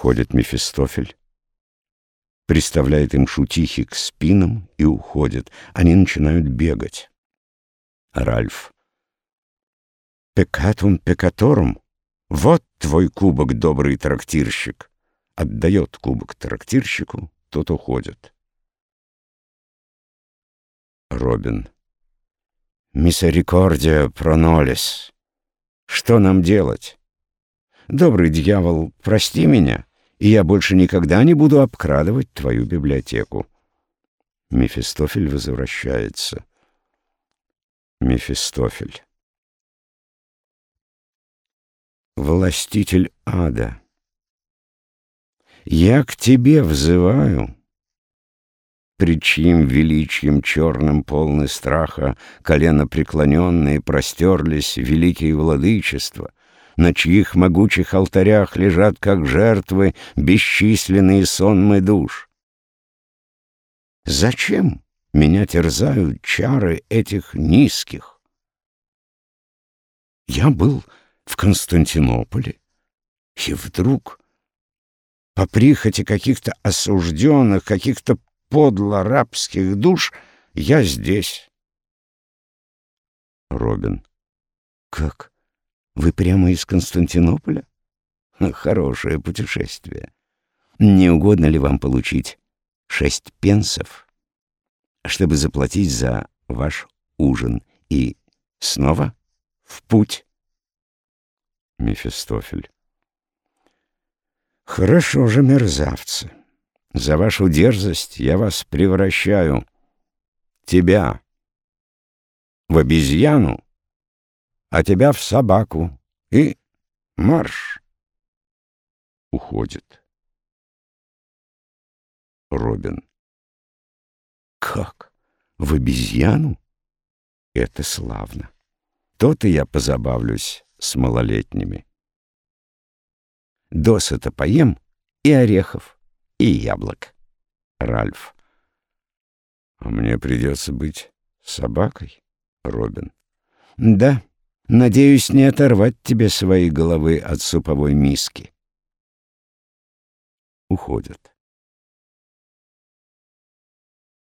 Входит Мефистофель, приставляет им шутихи к спинам и уходит. Они начинают бегать. Ральф. «Пекатум пекаторум. Вот твой кубок, добрый трактирщик». Отдает кубок трактирщику, тот уходит. Робин. «Мисерикордия пронолис». Что нам делать? Добрый дьявол, прости меня, и я больше никогда не буду обкрадывать твою библиотеку. Мефистофель возвращается. Мефистофель. Властитель ада, я к тебе взываю, пред чьим величием черным полны страха колено преклоненные простерлись великие владычества, на чьих могучих алтарях лежат, как жертвы, бесчисленные сонмы душ. Зачем меня терзают чары этих низких? Я был в Константинополе, и вдруг, по прихоти каких-то осужденных, каких-то подло рабских душ, я здесь. Робин. Как? Вы прямо из Константинополя? Хорошее путешествие. Не угодно ли вам получить 6 пенсов, чтобы заплатить за ваш ужин и снова в путь? Мефистофель. Хорошо же, мерзавцы. За вашу дерзость я вас превращаю, тебя, в обезьяну, а тебя в собаку, и марш. Уходит. Робин. Как? В обезьяну? Это славно. То-то я позабавлюсь с малолетними. Досыта поем и орехов, и яблок. Ральф. А мне придется быть собакой, Робин. Да. Надеюсь, не оторвать тебе своей головы от суповой миски. Уходят.